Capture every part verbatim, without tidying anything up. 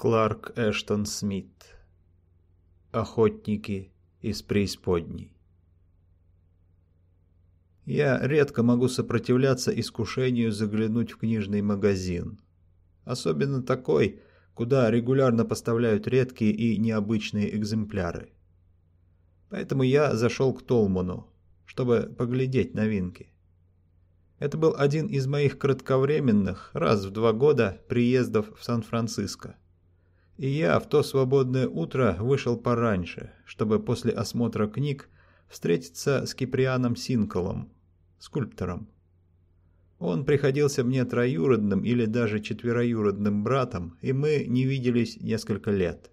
Кларк Эштон Смит. Охотники из преисподней. Я редко могу сопротивляться искушению заглянуть в книжный магазин. Особенно такой, куда регулярно поставляют редкие и необычные экземпляры. Поэтому я зашел к Толману, чтобы поглядеть новинки. Это был один из моих кратковременных, раз в два года, приездов в Сан-Франциско. И я в то свободное утро вышел пораньше, чтобы после осмотра книг встретиться с Киприаном Синколом, скульптором. Он приходился мне троюродным или даже четвероюродным братом, и мы не виделись несколько лет.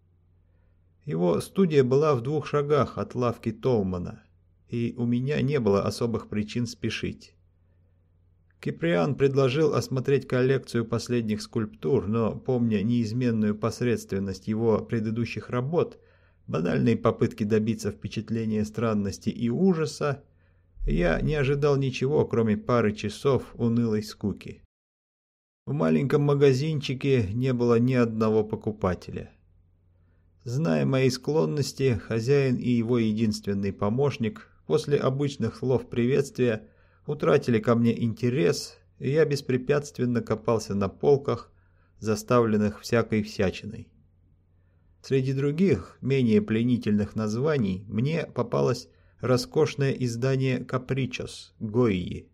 Его студия была в двух шагах от лавки Толмана, и у меня не было особых причин спешить. Киприан предложил осмотреть коллекцию последних скульптур, но, помня неизменную посредственность его предыдущих работ, банальные попытки добиться впечатления странности и ужаса, я не ожидал ничего, кроме пары часов унылой скуки. В маленьком магазинчике не было ни одного покупателя. Зная мои склонности, хозяин и его единственный помощник после обычных слов приветствия утратили ко мне интерес, и я беспрепятственно копался на полках, заставленных всякой всячиной. Среди других, менее пленительных названий, мне попалось роскошное издание «Капричос» Гойи.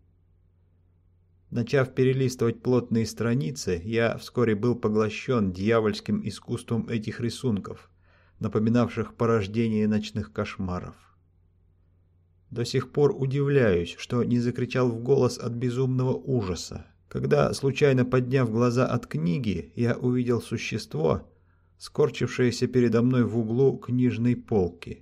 Начав перелистывать плотные страницы, я вскоре был поглощен дьявольским искусством этих рисунков, напоминавших порождение ночных кошмаров. До сих пор удивляюсь, что не закричал в голос от безумного ужаса, когда, случайно подняв глаза от книги, я увидел существо, скорчившееся передо мной в углу книжной полки.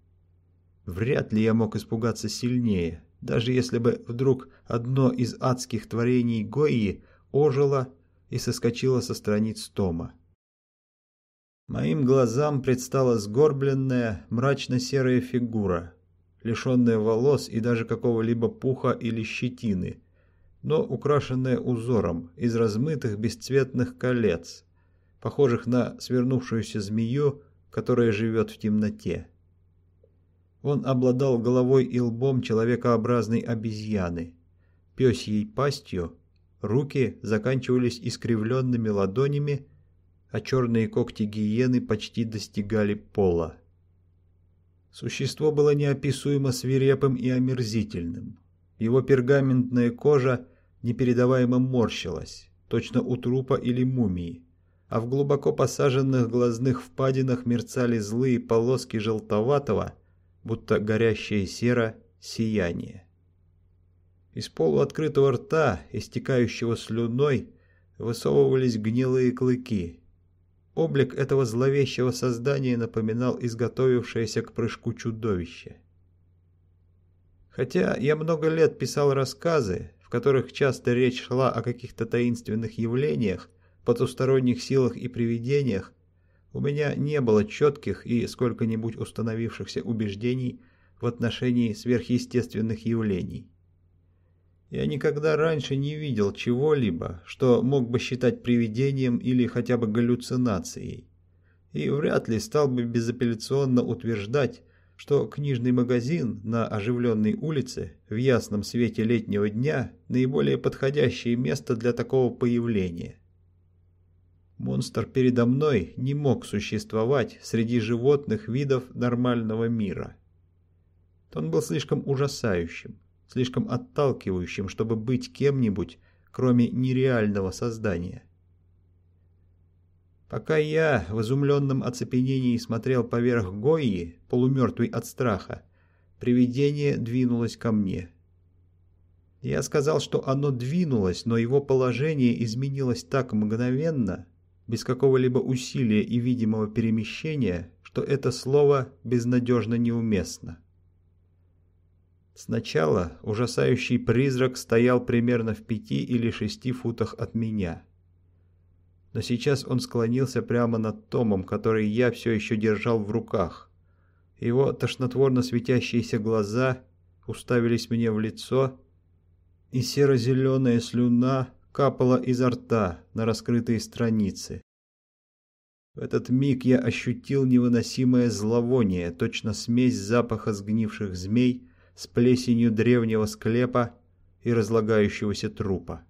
Вряд ли я мог испугаться сильнее, даже если бы вдруг одно из адских творений Гойи ожило и соскочило со страниц тома. Моим глазам предстала сгорбленная, мрачно-серая фигура, лишенная волос и даже какого-либо пуха или щетины, но украшенная узором из размытых бесцветных колец, похожих на свернувшуюся змею, которая живет в темноте. Он обладал головой и лбом человекообразной обезьяны, пёсьей пастью, руки заканчивались искривленными ладонями, а черные когти гиены почти достигали пола. Существо было неописуемо свирепым и омерзительным. Его пергаментная кожа непередаваемо морщилась, точно у трупа или мумии, а в глубоко посаженных глазных впадинах мерцали злые полоски желтоватого, будто горящая сера, сияния. Из полуоткрытого рта, истекающего слюной, высовывались гнилые клыки. Облик этого зловещего создания напоминал изготовившееся к прыжку чудовище. Хотя я много лет писал рассказы, в которых часто речь шла о каких-то таинственных явлениях, потусторонних силах и привидениях, у меня не было четких и сколько-нибудь установившихся убеждений в отношении сверхъестественных явлений. Я никогда раньше не видел чего-либо, что мог бы считать привидением или хотя бы галлюцинацией, и вряд ли стал бы безапелляционно утверждать, что книжный магазин на оживленной улице в ясном свете летнего дня наиболее подходящее место для такого появления. Монстр передо мной не мог существовать среди животных видов нормального мира. Он был слишком ужасающим, слишком отталкивающим, чтобы быть кем-нибудь, кроме нереального создания. Пока я в изумленном оцепенении смотрел поверх Гойи, полумертвый от страха, привидение двинулось ко мне. Я сказал, что оно двинулось, но его положение изменилось так мгновенно, без какого-либо усилия и видимого перемещения, что это слово безнадежно неуместно. Сначала ужасающий призрак стоял примерно в пяти или шести футах от меня. Но сейчас он склонился прямо над томом, который я все еще держал в руках. Его тошнотворно светящиеся глаза уставились мне в лицо, и серо-зеленая слюна капала изо рта на раскрытые страницы. В этот миг я ощутил невыносимое зловоние, точно смесь запаха сгнивших змей с плесенью древнего склепа и разлагающегося трупа.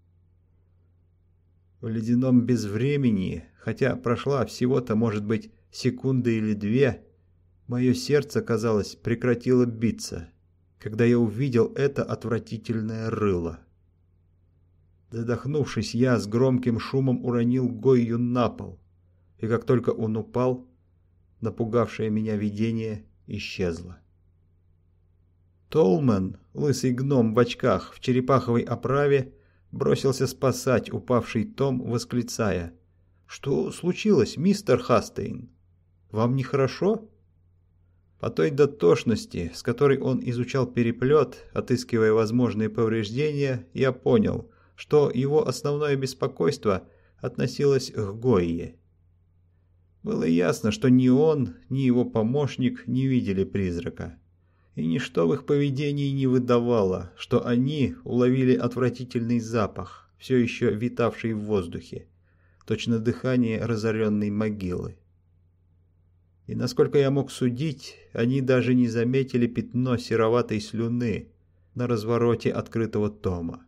В ледяном безвременье, хотя прошла всего-то, может быть, секунда или две, мое сердце, казалось, прекратило биться, когда я увидел это отвратительное рыло. Задохнувшись, я с громким шумом уронил Гойю на пол, и как только он упал, напугавшее меня видение исчезло. Толмен, лысый гном в очках, в черепаховой оправе, бросился спасать упавший том, восклицая: «Что случилось, мистер Хастейн? Вам нехорошо?» По той дотошности, с которой он изучал переплет, отыскивая возможные повреждения, я понял, что его основное беспокойство относилось к Гойе. Было ясно, что ни он, ни его помощник не видели призрака. И ничто в их поведении не выдавало, что они уловили отвратительный запах, все еще витавший в воздухе, точно дыхание разоренной могилы. И насколько я мог судить, они даже не заметили пятно сероватой слюны на развороте открытого тома.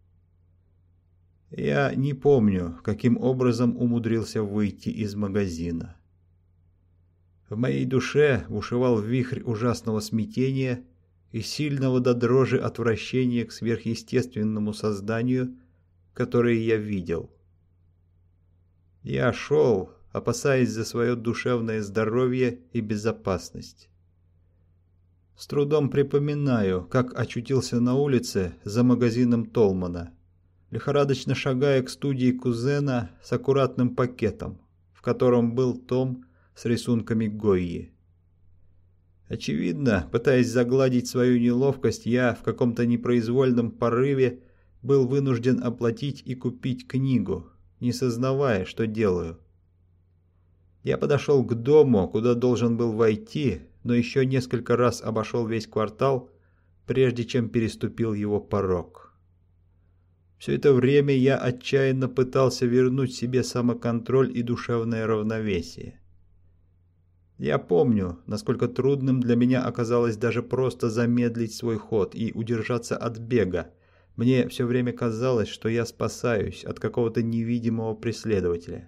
Я не помню, каким образом умудрился выйти из магазина. В моей душе бушевал вихрь ужасного смятения и сильного до дрожи отвращения к сверхъестественному созданию, которое я видел. Я шел, опасаясь за свое душевное здоровье и безопасность. С трудом припоминаю, как очутился на улице за магазином Толмана, лихорадочно шагая к студии кузена с аккуратным пакетом, в котором был том с рисунками Гойи. Очевидно, пытаясь загладить свою неловкость, я в каком-то непроизвольном порыве был вынужден оплатить и купить книгу, не сознавая, что делаю. Я подошел к дому, куда должен был войти, но еще несколько раз обошел весь квартал, прежде чем переступил его порог. Все это время я отчаянно пытался вернуть себе самоконтроль и душевное равновесие. Я помню, насколько трудным для меня оказалось даже просто замедлить свой ход и удержаться от бега. Мне все время казалось, что я спасаюсь от какого-то невидимого преследователя.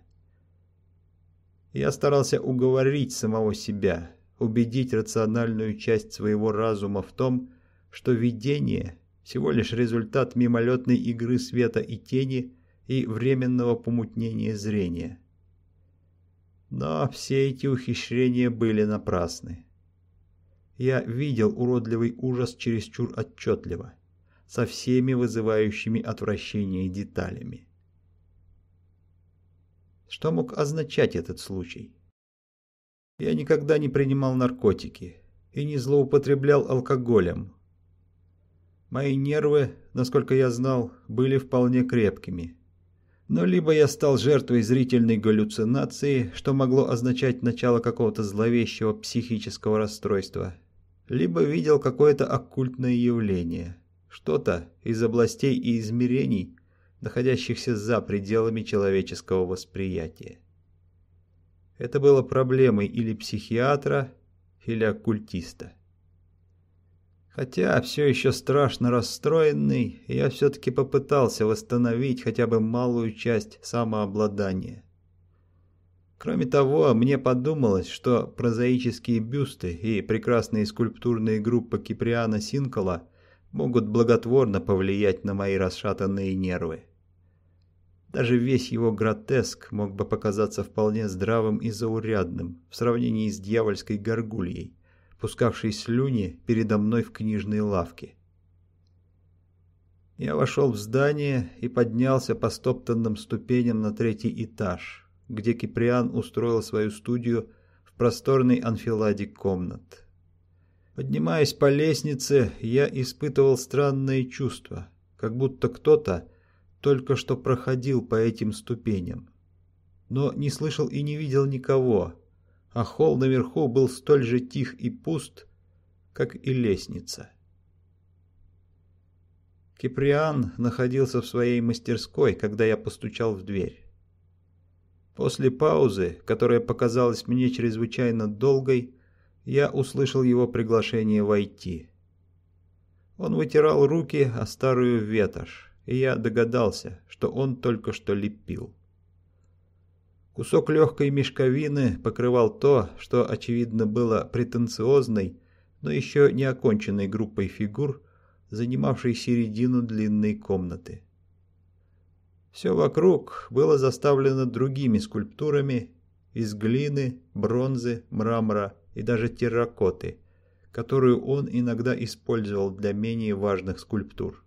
Я старался уговорить самого себя, убедить рациональную часть своего разума в том, что видение – всего лишь результат мимолетной игры света и тени и временного помутнения зрения. Но все эти ухищрения были напрасны. Я видел уродливый ужас чересчур отчетливо, со всеми вызывающими отвращение деталями. Что мог означать этот случай? Я никогда не принимал наркотики и не злоупотреблял алкоголем. Мои нервы, насколько я знал, были вполне крепкими. Но либо я стал жертвой зрительной галлюцинации, что могло означать начало какого-то зловещего психического расстройства, либо видел какое-то оккультное явление, что-то из областей и измерений, находящихся за пределами человеческого восприятия. Это было проблемой или психиатра, или оккультиста. Хотя все еще страшно расстроенный, я все-таки попытался восстановить хотя бы малую часть самообладания. Кроме того, мне подумалось, что прозаические бюсты и прекрасные скульптурные группы Киприана Синкола могут благотворно повлиять на мои расшатанные нервы. Даже весь его гротеск мог бы показаться вполне здравым и заурядным в сравнении с дьявольской горгульей, пускавшей слюни передо мной в книжной лавке. Я вошел в здание и поднялся по стоптанным ступеням на третий этаж, где Киприан устроил свою студию в просторной анфиладе комнат. Поднимаясь по лестнице, я испытывал странное чувство, как будто кто-то только что проходил по этим ступеням, но не слышал и не видел никого, а холл наверху был столь же тих и пуст, как и лестница. Киприан находился в своей мастерской, когда я постучал в дверь. После паузы, которая показалась мне чрезвычайно долгой, я услышал его приглашение войти. Он вытирал руки о старую ветошь, и я догадался, что он только что лепил. Кусок легкой мешковины покрывал то, что, очевидно, было претенциозной, но еще не оконченной группой фигур, занимавшей середину длинной комнаты. Все вокруг было заставлено другими скульптурами из глины, бронзы, мрамора и даже терракоты, которую он иногда использовал для менее важных скульптур.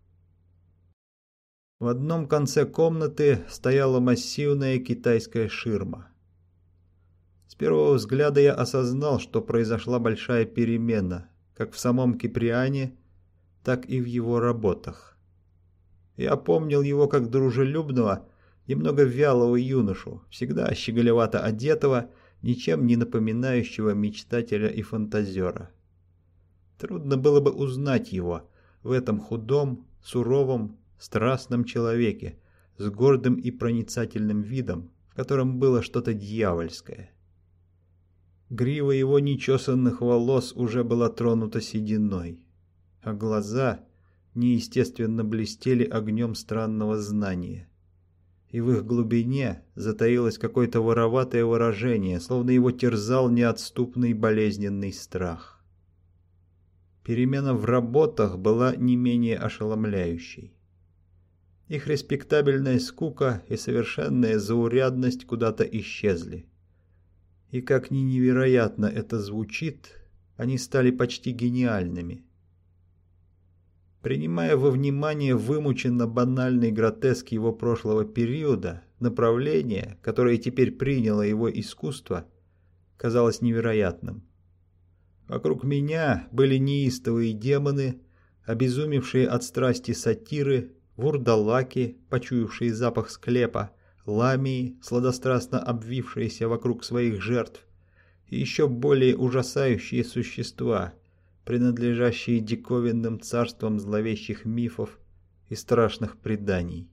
В одном конце комнаты стояла массивная китайская ширма. С первого взгляда я осознал, что произошла большая перемена, как в самом Киприане, так и в его работах. Я помнил его как дружелюбного, немного вялого юношу, всегда щеголевато одетого, ничем не напоминающего мечтателя и фантазера. Трудно было бы узнать его в этом худом, суровом, страстном человеке с гордым и проницательным видом, в котором было что-то дьявольское. Грива его нечесанных волос уже была тронута сединой, а глаза неестественно блестели огнем странного знания. И в их глубине затаилось какое-то вороватое выражение, словно его терзал неотступный болезненный страх. Перемена в работах была не менее ошеломляющей. Их респектабельная скука и совершенная заурядность куда-то исчезли. И как ни невероятно это звучит, они стали почти гениальными. Принимая во внимание вымученно банальный гротеск его прошлого периода, направление, которое теперь приняло его искусство, казалось невероятным. Вокруг меня были неистовые демоны, обезумевшие от страсти сатиры, вурдалаки, почуявшие запах склепа, ламии, сладострастно обвившиеся вокруг своих жертв, и еще более ужасающие существа, принадлежащие диковинным царствам зловещих мифов и страшных преданий.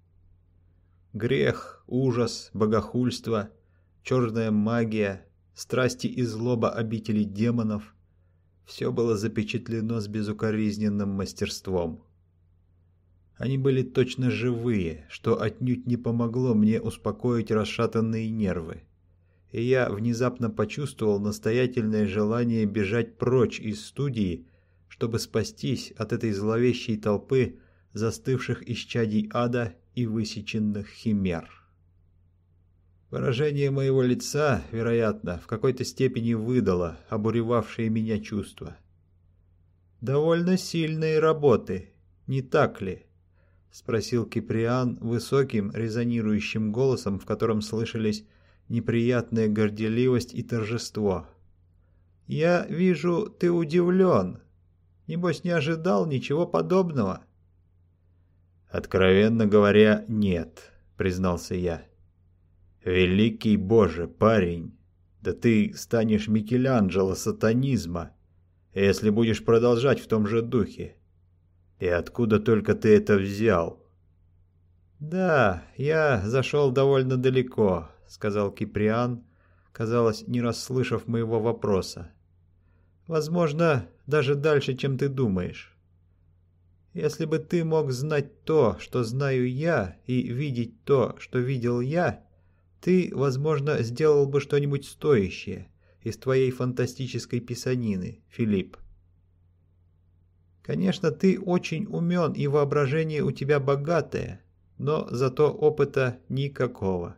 Грех, ужас, богохульство, черная магия, страсти и злоба обители демонов – все было запечатлено с безукоризненным мастерством. Они были точно живые, что отнюдь не помогло мне успокоить расшатанные нервы. И я внезапно почувствовал настоятельное желание бежать прочь из студии, чтобы спастись от этой зловещей толпы застывших исчадий ада и высеченных химер. Выражение моего лица, вероятно, в какой-то степени выдало обуревавшие меня чувства. «Довольно сильные работы, не так ли?» — спросил Киприан высоким, резонирующим голосом, в котором слышались неприятная горделивость и торжество. «Я вижу, ты удивлен. Небось, не ожидал ничего подобного?» «Откровенно говоря, нет», — признался я. «Великий Боже, парень, да ты станешь Микеланджело сатанизма, если будешь продолжать в том же духе. И откуда только ты это взял?» «Да, я зашел довольно далеко», — сказал Киприан, казалось, не расслышав моего вопроса. «Возможно, даже дальше, чем ты думаешь. Если бы ты мог знать то, что знаю я, и видеть то, что видел я, ты, возможно, сделал бы что-нибудь стоящее из твоей фантастической писанины, Филипп. Конечно, ты очень умен и воображение у тебя богатое, но зато опыта никакого».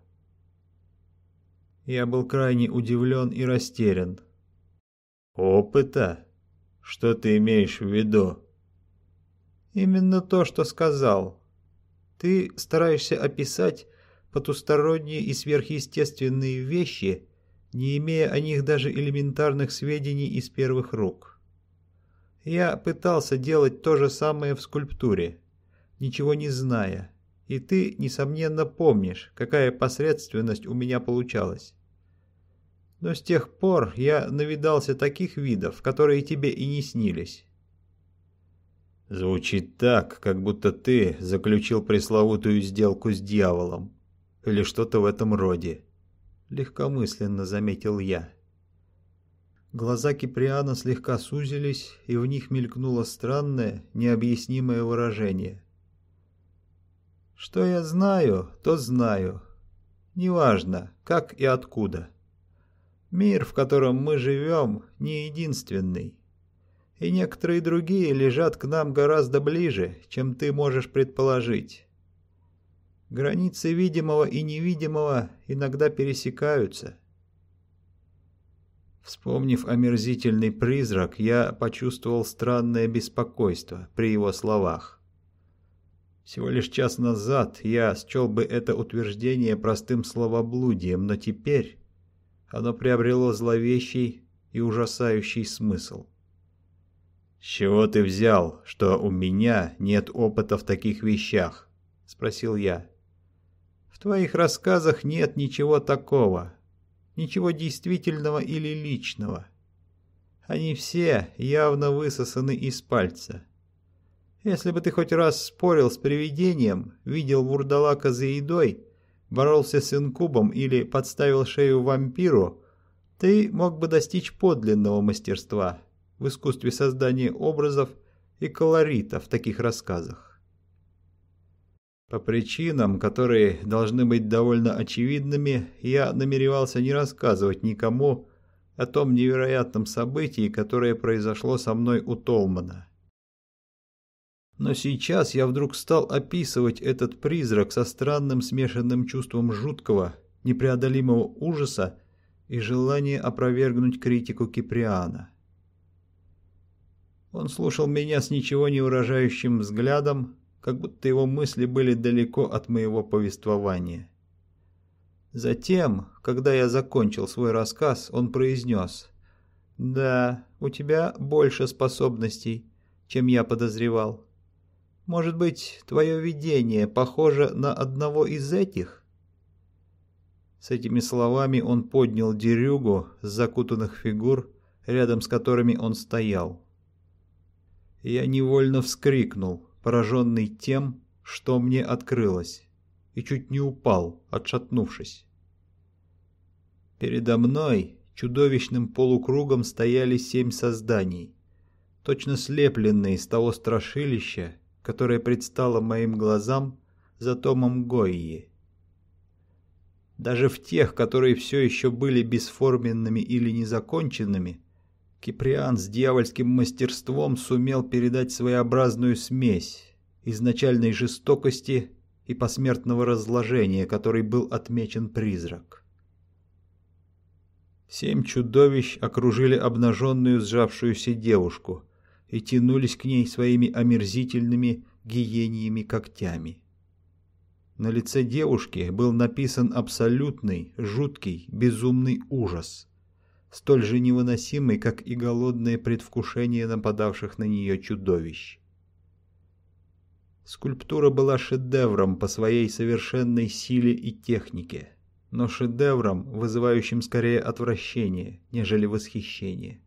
Я был крайне удивлен и растерян. «Опыта? Что ты имеешь в виду?» «Именно то, что сказал. Ты стараешься описать потусторонние и сверхъестественные вещи, не имея о них даже элементарных сведений из первых рук. Я пытался делать то же самое в скульптуре, ничего не зная, и ты, несомненно, помнишь, какая посредственность у меня получалась. Но с тех пор я навидался таких видов, которые тебе и не снились». «Звучит так, как будто ты заключил пресловутую сделку с дьяволом, или что-то в этом роде», легкомысленно заметил я. Глаза Киприана слегка сузились, и в них мелькнуло странное, необъяснимое выражение. Что я знаю, то знаю. Неважно, как и откуда. Мир, в котором мы живем, не единственный. И некоторые другие лежат к нам гораздо ближе, чем ты можешь предположить. Границы видимого и невидимого иногда пересекаются. Вспомнив омерзительный призрак, я почувствовал странное беспокойство при его словах. Всего лишь час назад я счел бы это утверждение простым словоблудием, но теперь оно приобрело зловещий и ужасающий смысл. «С чего ты взял, что у меня нет опыта в таких вещах?» — спросил я. «В твоих рассказах нет ничего такого, ничего действительного или личного. Они все явно высосаны из пальца. Если бы ты хоть раз спорил с привидением, видел вурдалака за едой, боролся с инкубом или подставил шею вампиру, ты мог бы достичь подлинного мастерства в искусстве создания образов и колорита в таких рассказах. По причинам, которые должны быть довольно очевидными, я намеревался не рассказывать никому о том невероятном событии, которое произошло со мной у Толмана. Но сейчас я вдруг стал описывать этот призрак со странным смешанным чувством жуткого, непреодолимого ужаса и желания опровергнуть критику Киприана. Он слушал меня с ничего не выражающим взглядом, как будто его мысли были далеко от моего повествования. Затем, когда я закончил свой рассказ, он произнес: «Да, у тебя больше способностей, чем я подозревал. Может быть, твое видение похоже на одного из этих?» С этими словами он поднял дерюгу с закутанных фигур, рядом с которыми он стоял. Я невольно вскрикнул, пораженный тем, что мне открылось, и чуть не упал, отшатнувшись. Передо мной чудовищным полукругом стояли семь созданий, точно слепленные из того страшилища, которое предстало моим глазам за томом Гойи. Даже в тех, которые все еще были бесформенными или незаконченными, Киприан с дьявольским мастерством сумел передать своеобразную смесь изначальной жестокости и посмертного разложения, которой был отмечен призрак. Семь чудовищ окружили обнаженную сжавшуюся девушку и тянулись к ней своими омерзительными гиеньими когтями. На лице девушки был написан абсолютный, жуткий, безумный ужас, столь же невыносимый, как и голодное предвкушение нападавших на нее чудовищ. Скульптура была шедевром по своей совершенной силе и технике, но шедевром, вызывающим скорее отвращение, нежели восхищение.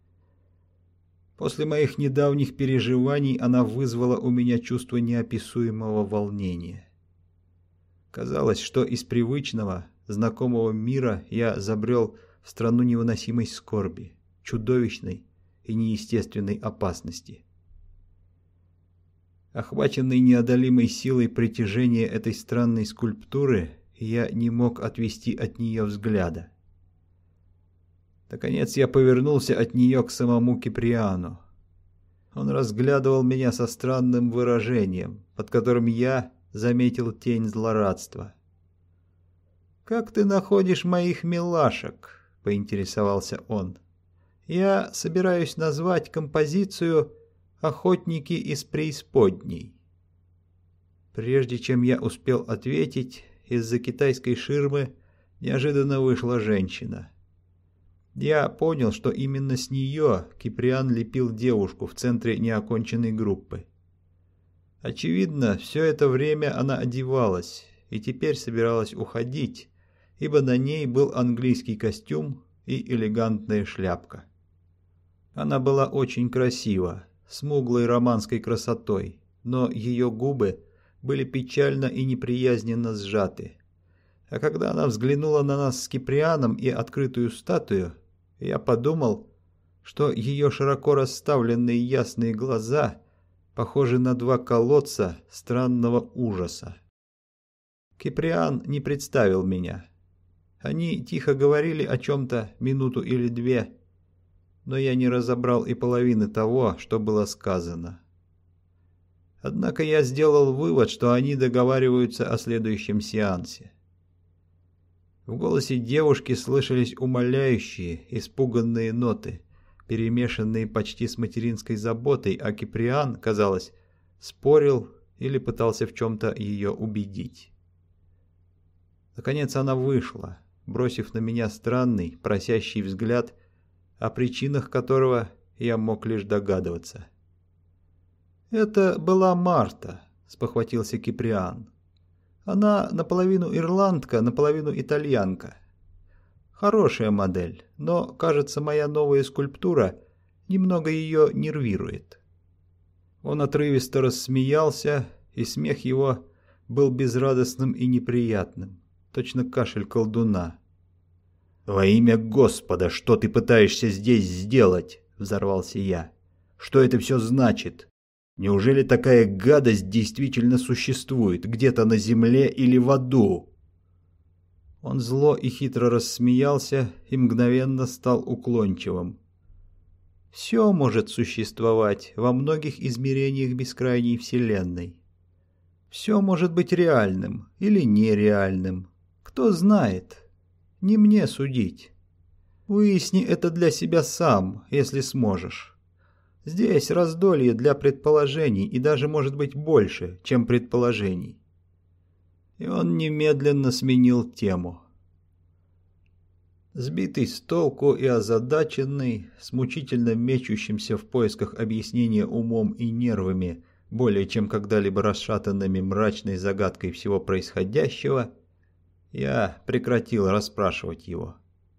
После моих недавних переживаний она вызвала у меня чувство неописуемого волнения. Казалось, что из привычного, знакомого мира я забрел в страну невыносимой скорби, чудовищной и неестественной опасности. Охваченный неодолимой силой притяжения этой странной скульптуры, я не мог отвести от нее взгляда. Наконец я повернулся от нее к самому Киприану. Он разглядывал меня со странным выражением, под которым я заметил тень злорадства. «Как ты находишь моих милашек?» — поинтересовался он. «Я собираюсь назвать композицию «Охотники из преисподней». Прежде чем я успел ответить, из-за китайской ширмы неожиданно вышла женщина. Я понял, что именно с нее Киприан лепил девушку в центре неоконченной группы. Очевидно, все это время она одевалась и теперь собиралась уходить, ибо на ней был английский костюм и элегантная шляпка. Она была очень красива, смуглой романской красотой, но ее губы были печально и неприязненно сжаты. А когда она взглянула на нас с Киприаном и открытую статую, я подумал, что ее широко расставленные ясные глаза похожи на два колодца странного ужаса. Киприан не представил меня. Они тихо говорили о чем-то минуту или две, но я не разобрал и половины того, что было сказано. Однако я сделал вывод, что они договариваются о следующем сеансе. В голосе девушки слышались умоляющие, испуганные ноты, перемешанные почти с материнской заботой, а Киприан, казалось, спорил или пытался в чем-то ее убедить. Наконец она вышла, бросив на меня странный, просящий взгляд, о причинах которого я мог лишь догадываться. «Это была Марта», — спохватился Киприан. «Она наполовину ирландка, наполовину итальянка. Хорошая модель, но, кажется, моя новая скульптура немного ее нервирует». Он отрывисто рассмеялся, и смех его был безрадостным и неприятным, точно кашель колдуна. «Во имя Господа, что ты пытаешься здесь сделать?» — взорвался я. «Что это все значит? Неужели такая гадость действительно существует где-то на земле или в аду?» Он зло и хитро рассмеялся и мгновенно стал уклончивым. «Все может существовать во многих измерениях бескрайней Вселенной. Все может быть реальным или нереальным. Кто знает? Не мне судить. Выясни это для себя сам, если сможешь. Здесь раздолье для предположений и даже может быть больше, чем предположений». И он немедленно сменил тему. Сбитый с толку и озадаченный, с мучительно мечущимся в поисках объяснения умом и нервами, более чем когда-либо расшатанными мрачной загадкой всего происходящего, я прекратил расспрашивать его.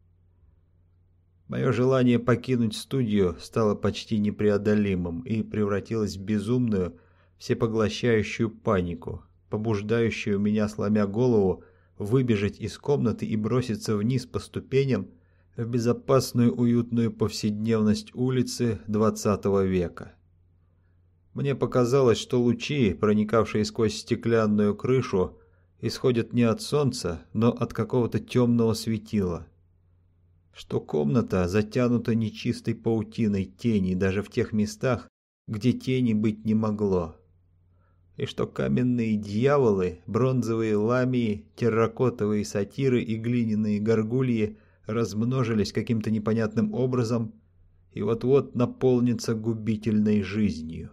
Мое желание покинуть студию стало почти непреодолимым и превратилось в безумную, всепоглощающую панику, побуждающую меня, сломя голову, выбежать из комнаты и броситься вниз по ступеням в безопасную уютную повседневность улицы двадцатого века. Мне показалось, что лучи, проникавшие сквозь стеклянную крышу, исходят не от солнца, но от какого-то темного светила, что комната затянута нечистой паутиной теней даже в тех местах, где тени быть не могло, и что каменные дьяволы, бронзовые ламии, терракотовые сатиры и глиняные горгульи размножились каким-то непонятным образом и вот-вот наполнятся губительной жизнью.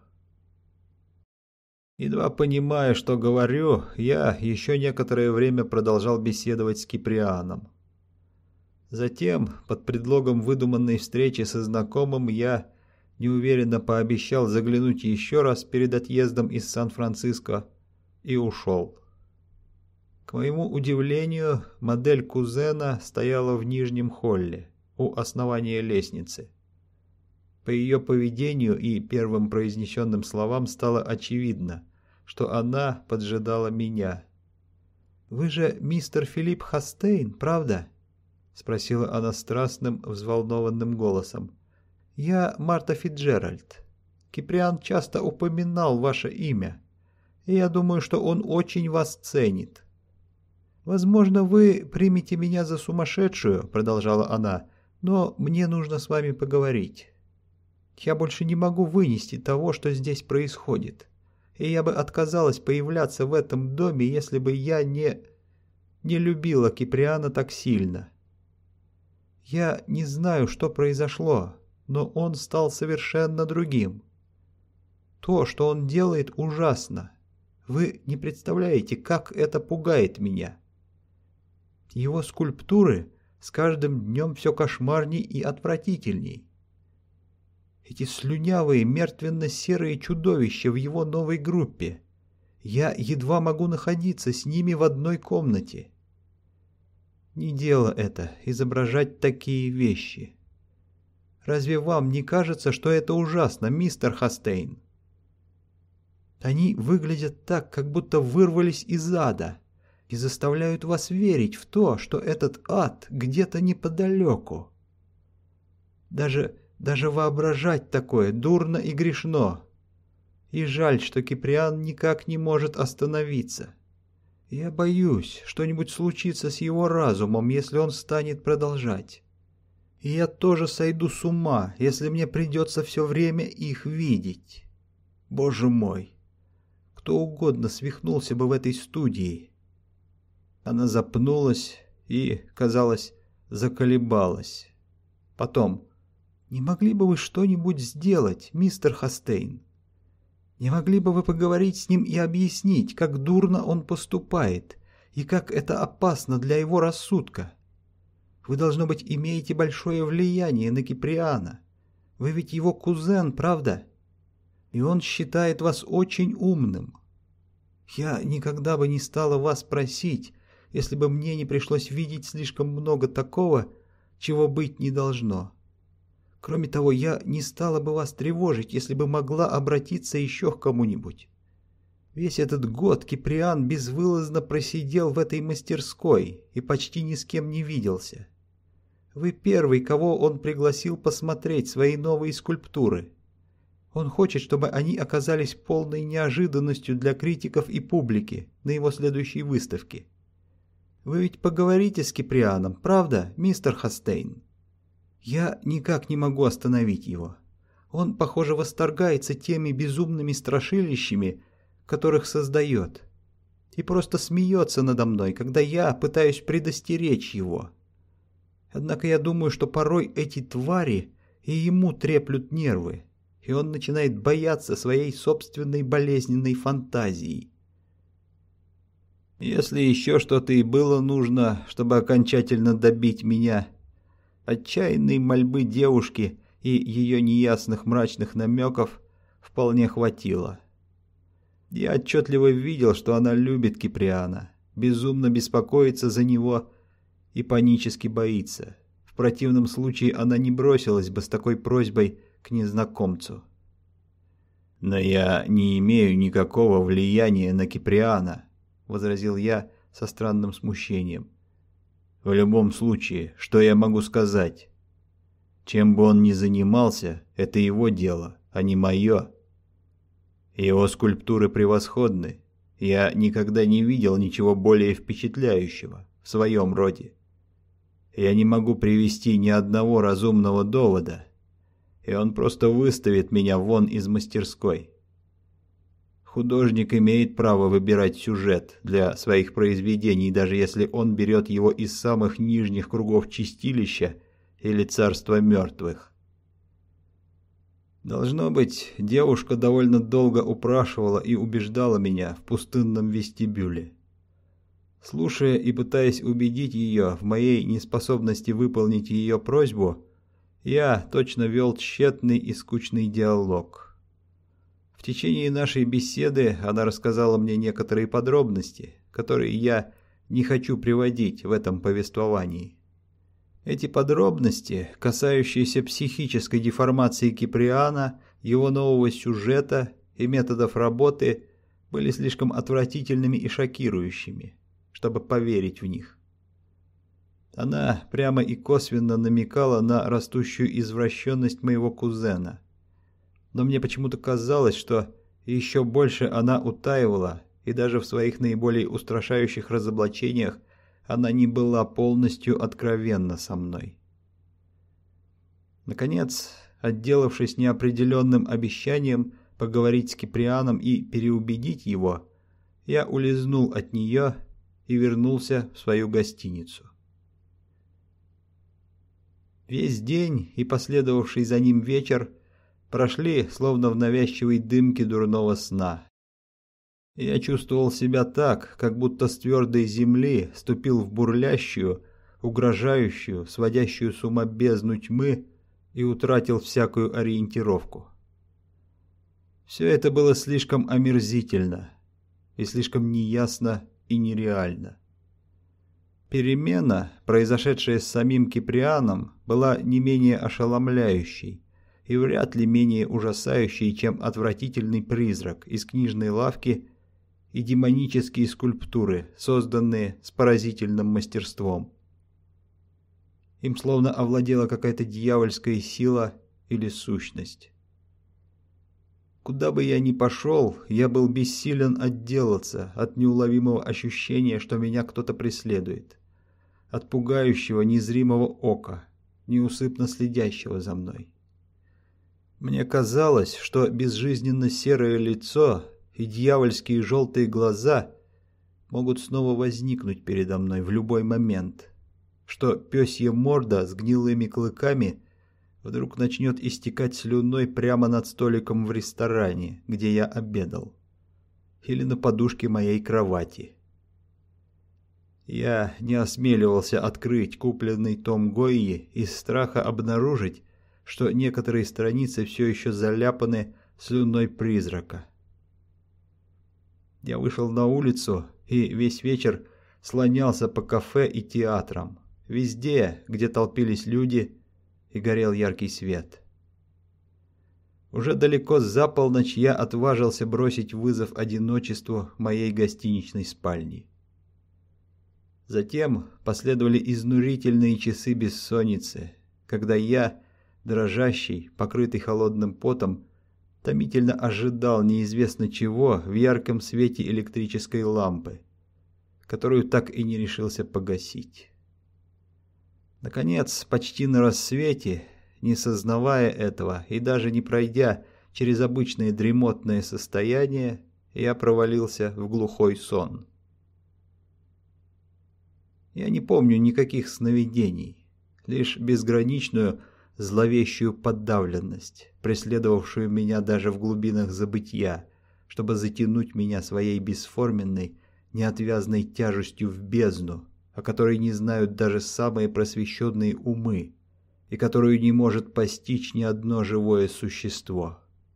Едва понимая, что говорю, я еще некоторое время продолжал беседовать с Киприаном. Затем, под предлогом выдуманной встречи со знакомым, я неуверенно пообещал заглянуть еще раз перед отъездом из Сан-Франциско и ушел. К моему удивлению, модель кузена стояла в нижнем холле, у основания лестницы. По ее поведению и первым произнесенным словам стало очевидно, что она поджидала меня. «Вы же мистер Филипп Хастейн, правда?» — спросила она страстным, взволнованным голосом. «Я Марта Фитджеральд. Киприан часто упоминал ваше имя, и я думаю, что он очень вас ценит. Возможно, вы примете меня за сумасшедшую, — продолжала она, — но мне нужно с вами поговорить. Я больше не могу вынести того, что здесь происходит, и я бы отказалась появляться в этом доме, если бы я не... не любила Киприана так сильно. Я не знаю, что произошло, но он стал совершенно другим. То, что он делает, ужасно. Вы не представляете, как это пугает меня. Его скульптуры с каждым днем все кошмарней и отвратительней. Эти слюнявые, мертвенно-серые чудовища в его новой группе. Я едва могу находиться с ними в одной комнате. Не дело это, изображать такие вещи. Разве вам не кажется, что это ужасно, мистер Хастейн? Они выглядят так, как будто вырвались из ада. и заставляют вас верить в то, что этот ад где-то неподалеку. Даже, даже воображать такое дурно и грешно. И жаль, что Киприан никак не может остановиться. Я боюсь, что-нибудь случится с его разумом, если он станет продолжать. И я тоже сойду с ума, если мне придется все время их видеть. Боже мой! Кто угодно свихнулся бы в этой студии. Она запнулась и, казалось, заколебалась. Потом: «Не могли бы вы что-нибудь сделать, мистер Хастейн? Не могли бы вы поговорить с ним и объяснить, как дурно он поступает, и как это опасно для его рассудка? Вы, должно быть, имеете большое влияние на Киприана. Вы ведь его кузен, правда? И он считает вас очень умным. Я никогда бы не стала вас просить, если бы мне не пришлось видеть слишком много такого, чего быть не должно. Кроме того, я не стала бы вас тревожить, если бы могла обратиться еще к кому-нибудь. Весь этот год Киприан безвылазно просидел в этой мастерской и почти ни с кем не виделся. Вы первый, кого он пригласил посмотреть свои новые скульптуры. Он хочет, чтобы они оказались полной неожиданностью для критиков и публики на его следующей выставке. Вы ведь поговорите с Киприаном, правда, мистер Хастейн? Я никак не могу остановить его. Он, похоже, восторгается теми безумными страшилищами, которых создает, и просто смеется надо мной, когда я пытаюсь предостеречь его. Однако я думаю, что порой эти твари и ему треплют нервы, и он начинает бояться своей собственной болезненной фантазии. Если еще что-то и было нужно, чтобы окончательно добить меня, отчаянной мольбы девушки и ее неясных мрачных намеков вполне хватило. Я отчетливо видел, что она любит Киприана, безумно беспокоится за него и панически боится. В противном случае она не бросилась бы с такой просьбой к незнакомцу. «Но я не имею никакого влияния на Киприана», — возразил я со странным смущением. «В любом случае, что я могу сказать? Чем бы он ни занимался, это его дело, а не мое. Его скульптуры превосходны. Я никогда не видел ничего более впечатляющего в своем роде. Я не могу привести ни одного разумного довода, и он просто выставит меня вон из мастерской. Художник имеет право выбирать сюжет для своих произведений, даже если он берет его из самых нижних кругов чистилища или царства мертвых. Должно быть, девушка довольно долго упрашивала и убеждала меня в пустынном вестибюле. Слушая и пытаясь убедить ее в моей неспособности выполнить ее просьбу, я точно вел тщетный и скучный диалог. В течение нашей беседы она рассказала мне некоторые подробности, которые я не хочу приводить в этом повествовании. Эти подробности, касающиеся психической деформации Киприана, его нового сюжета и методов работы, были слишком отвратительными и шокирующими, чтобы поверить в них. Она прямо и косвенно намекала на растущую извращенность моего кузена. Но мне почему-то казалось, что еще больше она утаивала, и даже в своих наиболее устрашающих разоблачениях она не была полностью откровенна со мной. Наконец, отделавшись неопределенным обещанием поговорить с Киприаном и переубедить его, я улизнул от нее и вернулся в свою гостиницу. Весь день и последовавший за ним вечер прошли словно в навязчивой дымке дурного сна. Я чувствовал себя так, как будто с твердой земли ступил в бурлящую, угрожающую, сводящую с ума бездну тьмы и утратил всякую ориентировку. Все это было слишком омерзительно и слишком неясно и нереально. Перемена, произошедшая с самим Киприаном, была не менее ошеломляющей и вряд ли менее ужасающей, чем отвратительный призрак из книжной лавки и демонические скульптуры, созданные с поразительным мастерством. Им словно овладела какая-то дьявольская сила или сущность. Куда бы я ни пошел, я был бессилен отделаться от неуловимого ощущения, что меня кто-то преследует, от пугающего незримого ока, неусыпно следящего за мной. Мне казалось, что безжизненно серое лицо и дьявольские желтые глаза могут снова возникнуть передо мной в любой момент, что пёсья морда с гнилыми клыками вдруг начнет истекать слюной прямо над столиком в ресторане, где я обедал, или на подушке моей кровати. Я не осмеливался открыть купленный том Гойи из страха обнаружить, что некоторые страницы все еще заляпаны слюной призрака. Я вышел на улицу и весь вечер слонялся по кафе и театрам, везде, где толпились люди и горел яркий свет. Уже далеко за полночь я отважился бросить вызов одиночеству моей гостиничной спальни. Затем последовали изнурительные часы бессонницы, когда я, дрожащий, покрытый холодным потом, томительно ожидал неизвестно чего в ярком свете электрической лампы, которую так и не решился погасить. Наконец, почти на рассвете, не сознавая этого и даже не пройдя через обычное дремотное состояние, я провалился в глухой сон. Я не помню никаких сновидений, лишь безграничную зловещую подавленность, преследовавшую меня даже в глубинах забытья, чтобы затянуть меня своей бесформенной, неотвязной тяжестью в бездну, о которой не знают даже самые просвещенные умы, и которую не может постичь ни одно живое существо.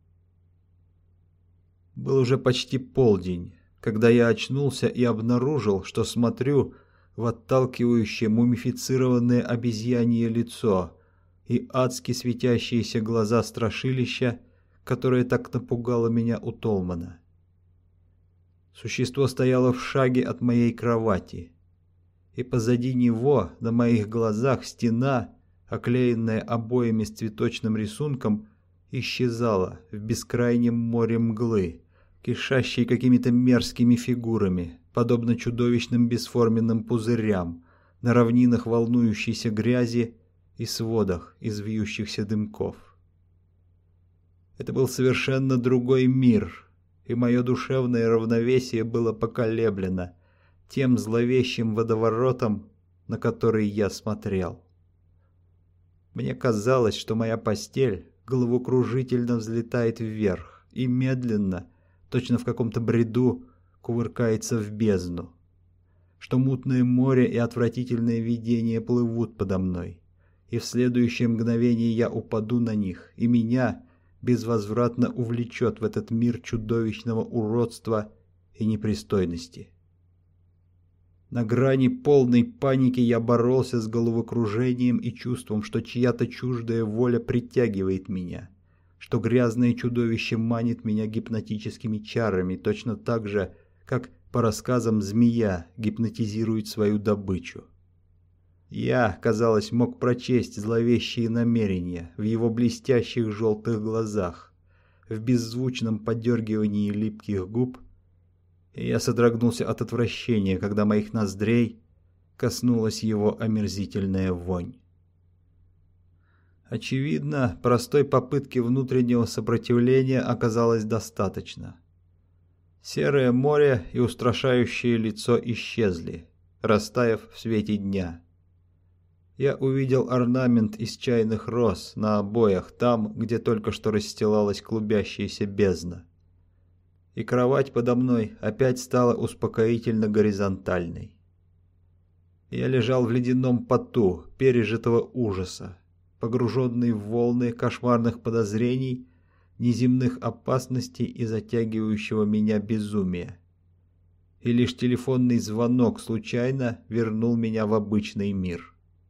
Был уже почти полдень, когда я очнулся и обнаружил, что смотрю в отталкивающее мумифицированное обезьянье лицо и адски светящиеся глаза страшилища, которое так напугало меня у Толмана. Существо стояло в шаге от моей кровати, и позади него, на моих глазах, стена, оклеенная обоями с цветочным рисунком, исчезала в бескрайнем море мглы, кишащей какими-то мерзкими фигурами, подобно чудовищным бесформенным пузырям, на равнинах волнующейся грязи и сводах из вьющихся дымков. Это был совершенно другой мир, и мое душевное равновесие было поколеблено тем зловещим водоворотом, на который я смотрел. Мне казалось, что моя постель головокружительно взлетает вверх и медленно, точно в каком-то бреду, кувыркается в бездну, что мутное море и отвратительное видение плывут подо мной, и в следующее мгновение я упаду на них, и меня безвозвратно увлечет в этот мир чудовищного уродства и непристойности. На грани полной паники я боролся с головокружением и чувством, что чья-то чуждая воля притягивает меня, что грязное чудовище манит меня гипнотическими чарами, точно так же, как, по рассказам, змея гипнотизирует свою добычу. Я, казалось, мог прочесть зловещие намерения в его блестящих желтых глазах, в беззвучном подергивании липких губ, и я содрогнулся от отвращения, когда моих ноздрей коснулась его омерзительная вонь. Очевидно, простой попытки внутреннего сопротивления оказалось достаточно. Серое море и устрашающее лицо исчезли, растаяв в свете дня. Я увидел орнамент из чайных роз на обоях там, где только что расстилалась клубящаяся бездна. И кровать подо мной опять стала успокоительно горизонтальной. Я лежал в ледяном поту пережитого ужаса, погруженный в волны кошмарных подозрений, неземных опасностей и затягивающего меня безумия. И лишь телефонный звонок случайно вернул меня в обычный мир.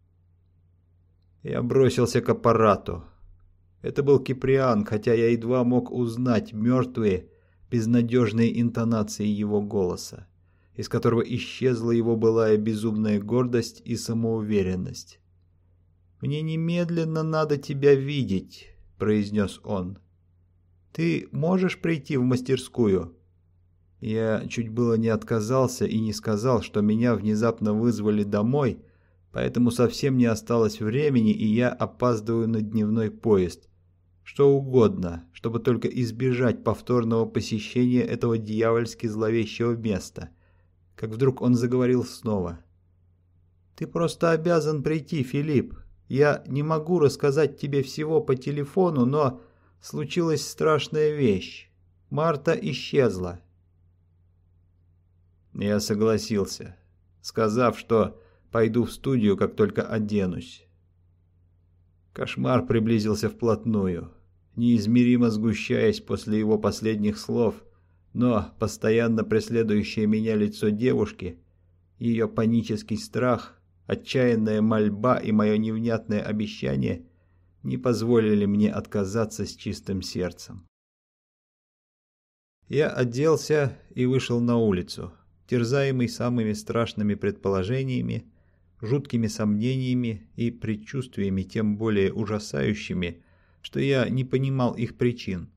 Я бросился к аппарату. Это был Киприан, хотя я едва мог узнать мертвые, безнадежной интонацией его голоса, из которого исчезла его былая безумная гордость и самоуверенность. «Мне немедленно надо тебя видеть», — произнес он. «Ты можешь прийти в мастерскую?» Я чуть было не отказался и не сказал, что меня внезапно вызвали домой, поэтому совсем не осталось времени, и я опаздываю на дневной поезд. Что угодно, чтобы только избежать повторного посещения этого дьявольски зловещего места. Как вдруг он заговорил снова. «Ты просто обязан прийти, Филипп. Я не могу рассказать тебе всего по телефону, но случилась страшная вещь. Марта исчезла». Я согласился, сказав, что пойду в студию, как только оденусь. Кошмар приблизился вплотную, неизмеримо сгущаясь после его последних слов, но постоянно преследующее меня лицо девушки, ее панический страх, отчаянная мольба и мое невнятное обещание не позволили мне отказаться с чистым сердцем. Я оделся и вышел на улицу, терзаемый самыми страшными предположениями, жуткими сомнениями и предчувствиями тем более ужасающими, что я не понимал их причин.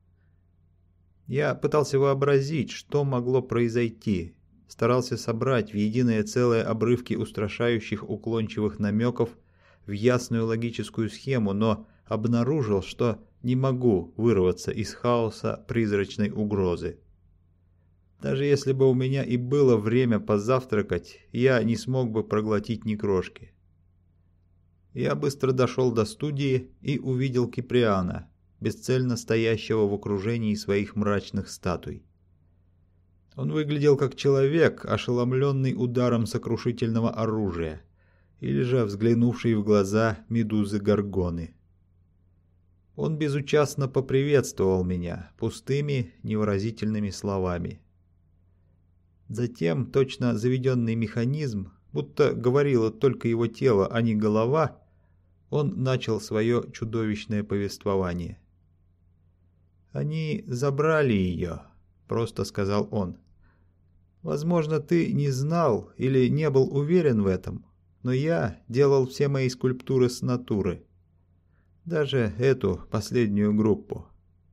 Я пытался вообразить, что могло произойти, старался собрать в единое целое обрывки устрашающих уклончивых намеков в ясную логическую схему, но обнаружил, что не могу вырваться из хаоса призрачной угрозы. Даже если бы у меня и было время позавтракать, я не смог бы проглотить ни крошки. Я быстро дошел до студии и увидел Киприана, бесцельно стоящего в окружении своих мрачных статуй. Он выглядел как человек, ошеломленный ударом сокрушительного оружия, или же взглянувший в глаза медузы Горгоны. Он безучастно поприветствовал меня пустыми, невыразительными словами. Затем, точно заведенный механизм, будто говорило только его тело, а не голова, он начал свое чудовищное повествование. «Они забрали ее», — просто сказал он. «Возможно, ты не знал или не был уверен в этом, но я делал все мои скульптуры с натуры. Даже эту последнюю группу.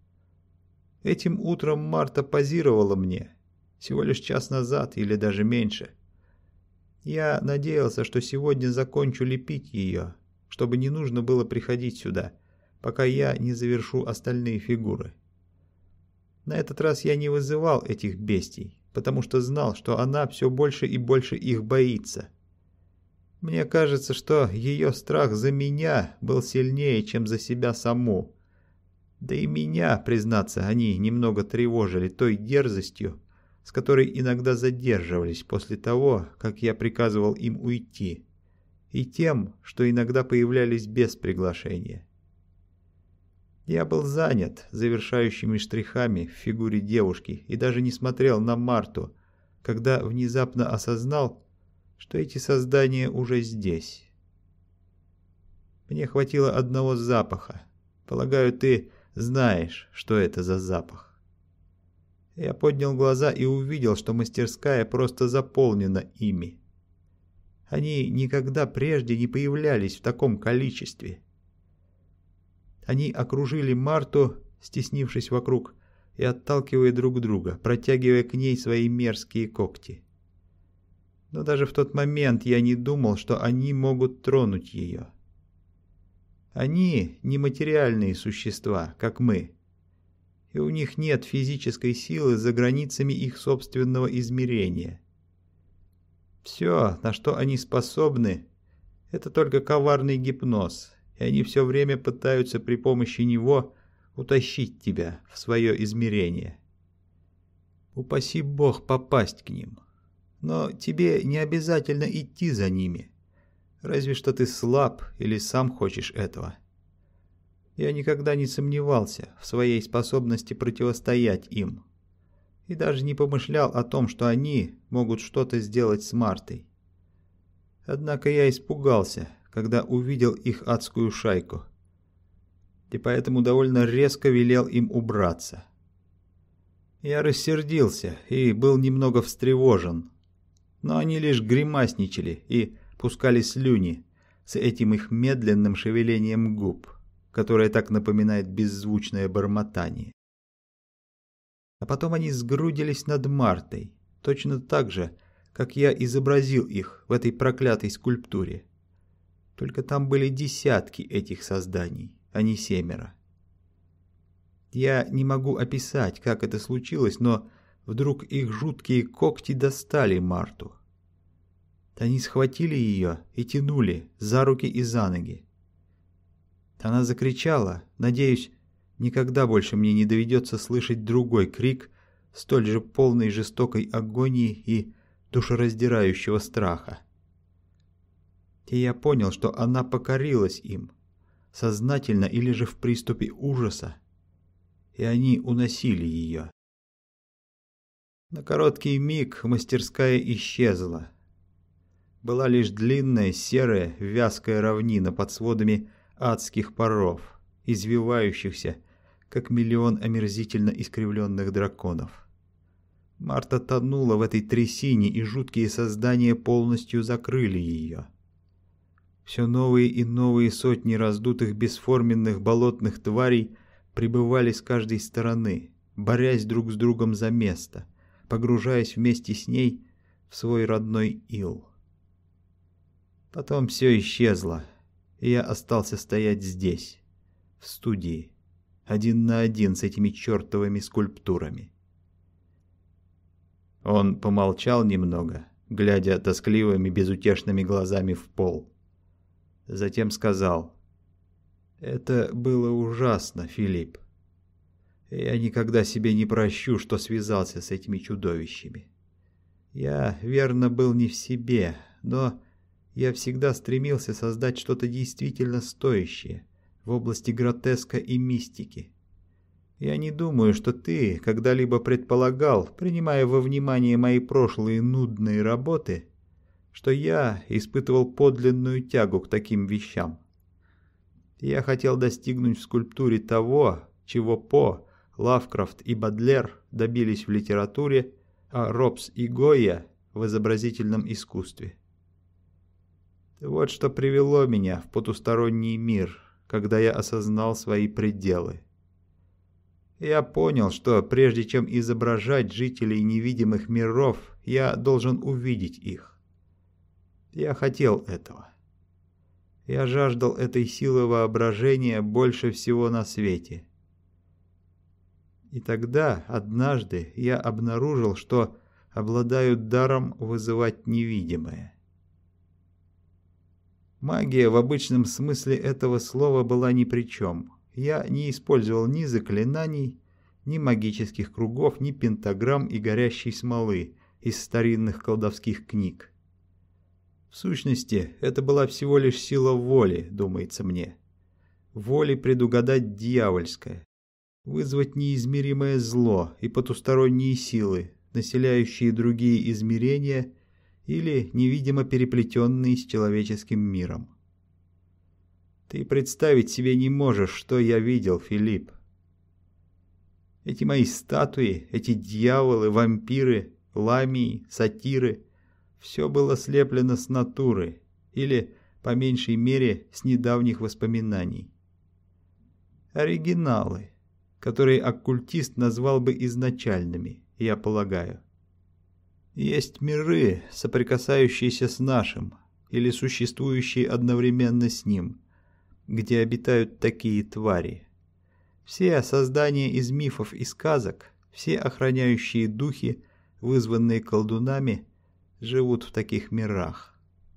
Этим утром Марта позировала мне, всего лишь час назад или даже меньше. Я надеялся, что сегодня закончу лепить ее, чтобы не нужно было приходить сюда, пока я не завершу остальные фигуры. На этот раз я не вызывал этих бестий, потому что знал, что она все больше и больше их боится. Мне кажется, что ее страх за меня был сильнее, чем за себя саму. Да и меня, признаться, они немного тревожили той дерзостью, с которой иногда задерживались после того, как я приказывал им уйти, и тем, что иногда появлялись без приглашения. Я был занят завершающими штрихами в фигуре девушки и даже не смотрел на Марту, когда внезапно осознал, что эти создания уже здесь. Мне хватило одного запаха. Полагаю, ты знаешь, что это за запах. Я поднял глаза и увидел, что мастерская просто заполнена ими. Они никогда прежде не появлялись в таком количестве. Они окружили Марту, стеснившись вокруг, и отталкивая друг друга, протягивая к ней свои мерзкие когти. Но даже в тот момент я не думал, что они могут тронуть ее. Они нематериальные существа, как мы, и у них нет физической силы за границами их собственного измерения. Все, на что они способны, это только коварный гипноз, и они все время пытаются при помощи него утащить тебя в свое измерение. Упаси Бог попасть к ним. Но тебе не обязательно идти за ними, разве что ты слаб или сам хочешь этого. Я никогда не сомневался в своей способности противостоять им, и даже не помышлял о том, что они могут что-то сделать с Мартой. Однако я испугался, когда увидел их адскую шайку, и поэтому довольно резко велел им убраться. Я рассердился и был немного встревожен, но они лишь гримасничали и пускали слюни с этим их медленным шевелением губ, которое так напоминает беззвучное бормотание. А потом они сгрудились над Мартой, точно так же, как я изобразил их в этой проклятой скульптуре. Только там были десятки этих созданий, а не семеро. Я не могу описать, как это случилось, но вдруг их жуткие когти достали Марту. Они схватили ее и тянули за руки и за ноги. Она закричала, надеюсь, никогда больше мне не доведется слышать другой крик, столь же полный жестокой агонии и душераздирающего страха. И я понял, что она покорилась им, сознательно или же в приступе ужаса, и они уносили ее. На короткий миг мастерская исчезла. Была лишь длинная серая вязкая равнина под сводами адских паров, извивающихся, как миллион омерзительно искривленных драконов. Марта тонула в этой трясине, и жуткие создания полностью закрыли ее. Все новые и новые сотни раздутых бесформенных болотных тварей прибывали с каждой стороны, борясь друг с другом за место, погружаясь вместе с ней в свой родной ил. Потом все исчезло, и я остался стоять здесь, в студии, один на один с этими чертовыми скульптурами. Он помолчал немного, глядя тоскливыми безутешными глазами в пол. Затем сказал: «Это было ужасно, Филипп. Я никогда себе не прощу, что связался с этими чудовищами. Я, верно, был не в себе, но я всегда стремился создать что-то действительно стоящее в области гротеска и мистики. Я не думаю, что ты когда-либо предполагал, принимая во внимание мои прошлые нудные работы, что я испытывал подлинную тягу к таким вещам. Я хотел достигнуть в скульптуре того, чего По, Лавкрафт и Бодлер добились в литературе, а Робс и Гойя в изобразительном искусстве. Вот что привело меня в потусторонний мир, когда я осознал свои пределы. Я понял, что прежде чем изображать жителей невидимых миров, я должен увидеть их. Я хотел этого. Я жаждал этой силы воображения больше всего на свете. И тогда, однажды, я обнаружил, что обладаю даром вызывать невидимое. Магия в обычном смысле этого слова была ни при чем. Я не использовал ни заклинаний, ни магических кругов, ни пентаграмм и горящей смолы из старинных колдовских книг. В сущности, это была всего лишь сила воли, думается мне. Воли предугадать дьявольское, вызвать неизмеримое зло и потусторонние силы, населяющие другие измерения или невидимо переплетенные с человеческим миром. Ты представить себе не можешь, что я видел, Филипп. Эти мои статуи, эти дьяволы, вампиры, ламии, сатиры — все было слеплено с натуры, или, по меньшей мере, с недавних воспоминаний. Оригиналы, которые оккультист назвал бы изначальными, я полагаю. Есть миры, соприкасающиеся с нашим, или существующие одновременно с ним, где обитают такие твари. Все создания из мифов и сказок, все охраняющие духи, вызванные колдунами, живут в таких мирах.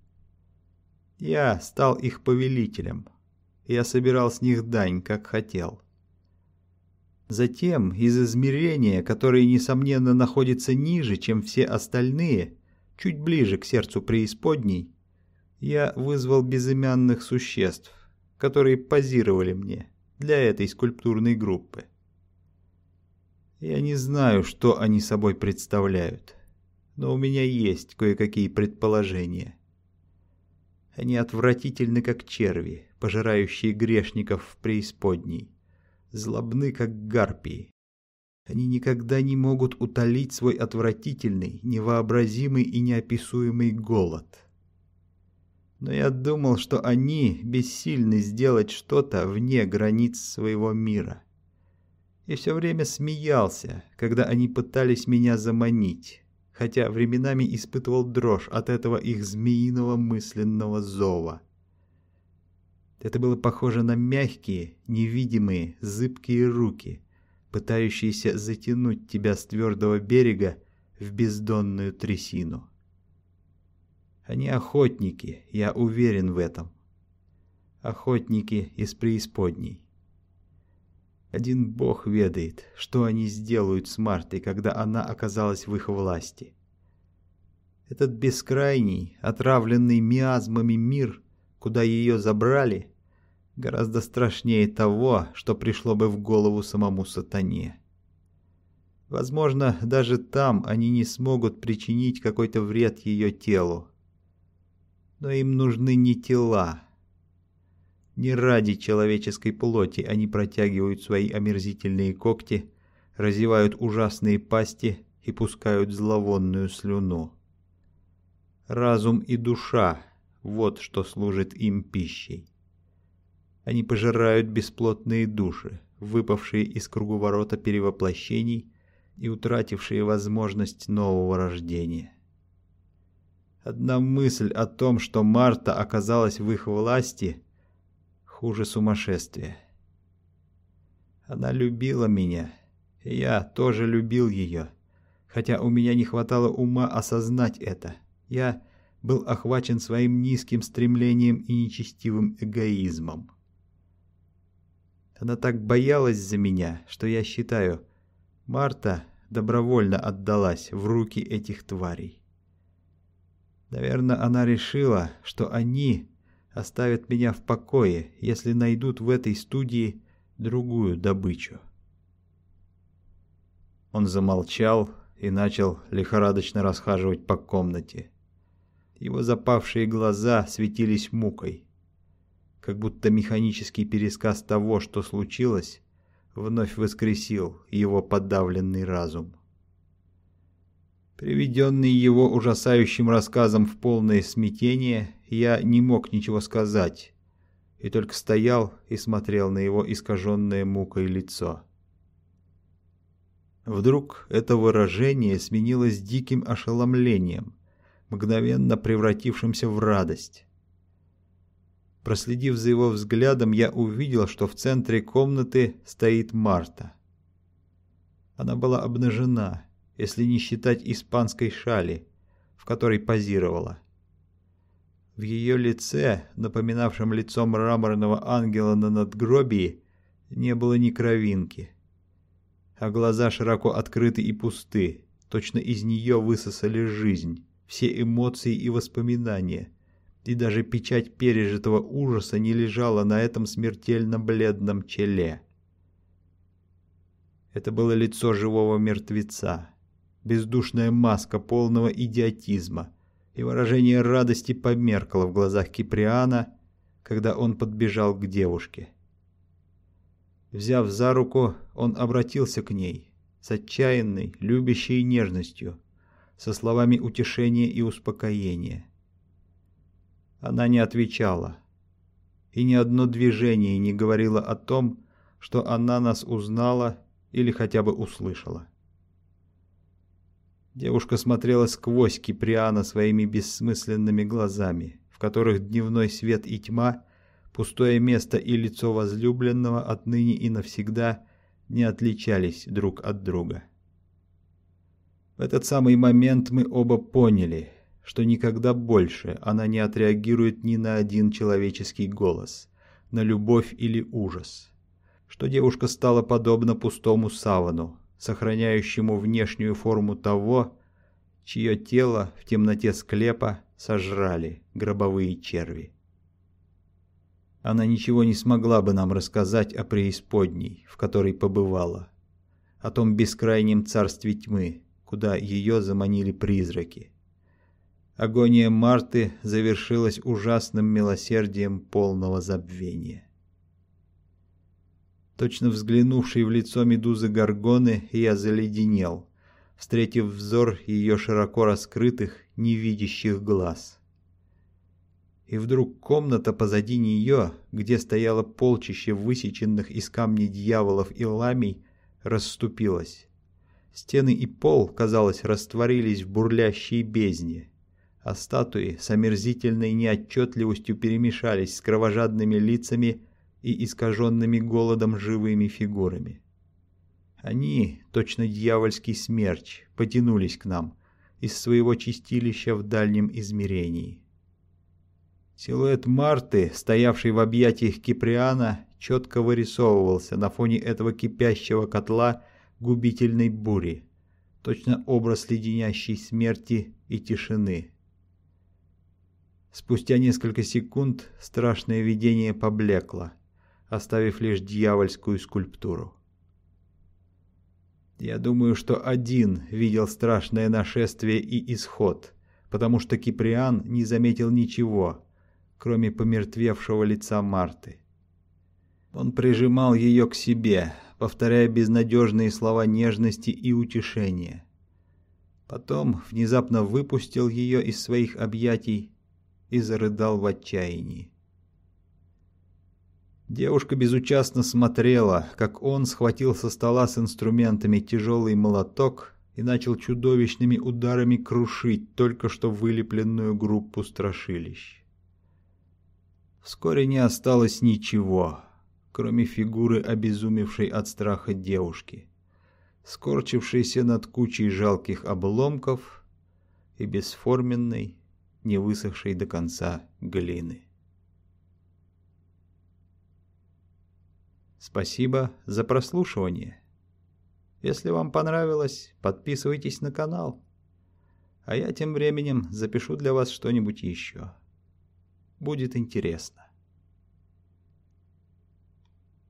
Я стал их повелителем. Я собирал с них дань, как хотел. Затем, из измерения, которое, несомненно, находится ниже, чем все остальные, чуть ближе к сердцу преисподней, я вызвал безымянных существ, которые позировали мне для этой скульптурной группы. Я не знаю, что они собой представляют, но у меня есть кое-какие предположения. Они отвратительны, как черви, пожирающие грешников в преисподней, злобны, как гарпии. Они никогда не могут утолить свой отвратительный, невообразимый и неописуемый голод. Но я думал, что они бессильны сделать что-то вне границ своего мира. И все время смеялся, когда они пытались меня заманить, хотя временами испытывал дрожь от этого их змеиного мысленного зова. Это было похоже на мягкие, невидимые, зыбкие руки, пытающиеся затянуть тебя с твердого берега в бездонную трясину. Они охотники, я уверен в этом. Охотники из преисподней. Один бог ведает, что они сделают с Мартой, когда она оказалась в их власти. Этот бескрайний, отравленный миазмами мир, куда ее забрали, гораздо страшнее того, что пришло бы в голову самому сатане. Возможно, даже там они не смогут причинить какой-то вред ее телу. Но им нужны не тела. Не ради человеческой плоти они протягивают свои омерзительные когти, разевают ужасные пасти и пускают зловонную слюну. Разум и душа — вот что служит им пищей. Они пожирают бесплотные души, выпавшие из круговорота перевоплощений и утратившие возможность нового рождения. Одна мысль о том, что Марта оказалась в их власти, хуже сумасшествия. Она любила меня, и я тоже любил ее, хотя у меня не хватало ума осознать это. Я был охвачен своим низким стремлением и нечестивым эгоизмом. Она так боялась за меня, что я считаю, Марта добровольно отдалась в руки этих тварей. Наверное, она решила, что они оставят меня в покое, если найдут в этой студии другую добычу. Он замолчал и начал лихорадочно расхаживать по комнате. Его запавшие глаза светились мукой, как будто механический пересказ того, что случилось, вновь воскресил его подавленный разум. Приведенный его ужасающим рассказом в полное смятение, я не мог ничего сказать, и только стоял и смотрел на его искаженное мукой лицо. Вдруг это выражение сменилось диким ошеломлением, мгновенно превратившимся в радость. Проследив за его взглядом, я увидел, что в центре комнаты стоит Марта. Она была обнажена, если не считать испанской шали, в которой позировала. В ее лице, напоминавшем лицо мраморного ангела на надгробии, не было ни кровинки, а глаза широко открыты и пусты, точно из нее высосали жизнь, все эмоции и воспоминания, и даже печать пережитого ужаса не лежала на этом смертельно бледном челе. Это было лицо живого мертвеца, бездушная маска полного идиотизма, и выражение радости померкло в глазах Киприана, когда он подбежал к девушке. Взяв за руку, он обратился к ней с отчаянной, любящей нежностью, со словами утешения и успокоения. Она не отвечала, и ни одно движение не говорило о том, что она нас узнала или хотя бы услышала. Девушка смотрела сквозь Киприана своими бессмысленными глазами, в которых дневной свет и тьма, пустое место и лицо возлюбленного отныне и навсегда не отличались друг от друга. В этот самый момент мы оба поняли, что никогда больше она не отреагирует ни на один человеческий голос, на любовь или ужас, что девушка стала подобна пустому савану, сохраняющему внешнюю форму того, чье тело в темноте склепа сожрали гробовые черви. Она ничего не смогла бы нам рассказать о преисподней, в которой побывала, о том бескрайнем царстве тьмы, куда ее заманили призраки. Агония Марты завершилась ужасным милосердием полного забвения. Точно взглянувший в лицо медузы Горгоны, я заледенел, встретив взор ее широко раскрытых, невидящих глаз. И вдруг комната позади нее, где стояло полчище высеченных из камня дьяволов и ламий, расступилась. Стены и пол, казалось, растворились в бурлящей бездне, а статуи с омерзительной неотчетливостью перемешались с кровожадными лицами и искаженными голодом живыми фигурами. Они, точно дьявольский смерч, потянулись к нам из своего чистилища в дальнем измерении. Силуэт Марты, стоявшей в объятиях Киприана, четко вырисовывался на фоне этого кипящего котла губительной бури, точно образ леденящей смерти и тишины. Спустя несколько секунд страшное видение поблекло, оставив лишь дьявольскую скульптуру. Я думаю, что один видел страшное нашествие и исход, потому что Киприан не заметил ничего, кроме помертвевшего лица Марты. Он прижимал ее к себе, повторяя безнадежные слова нежности и утешения. Потом внезапно выпустил ее из своих объятий и зарыдал в отчаянии. Девушка безучастно смотрела, как он схватил со стола с инструментами тяжелый молоток и начал чудовищными ударами крушить только что вылепленную группу страшилищ. Вскоре не осталось ничего, кроме фигуры обезумевшей от страха девушки, скорчившейся над кучей жалких обломков и бесформенной, не высохшей до конца глины. Спасибо за прослушивание. Если вам понравилось, подписывайтесь на канал, а я тем временем запишу для вас что-нибудь еще. Будет интересно.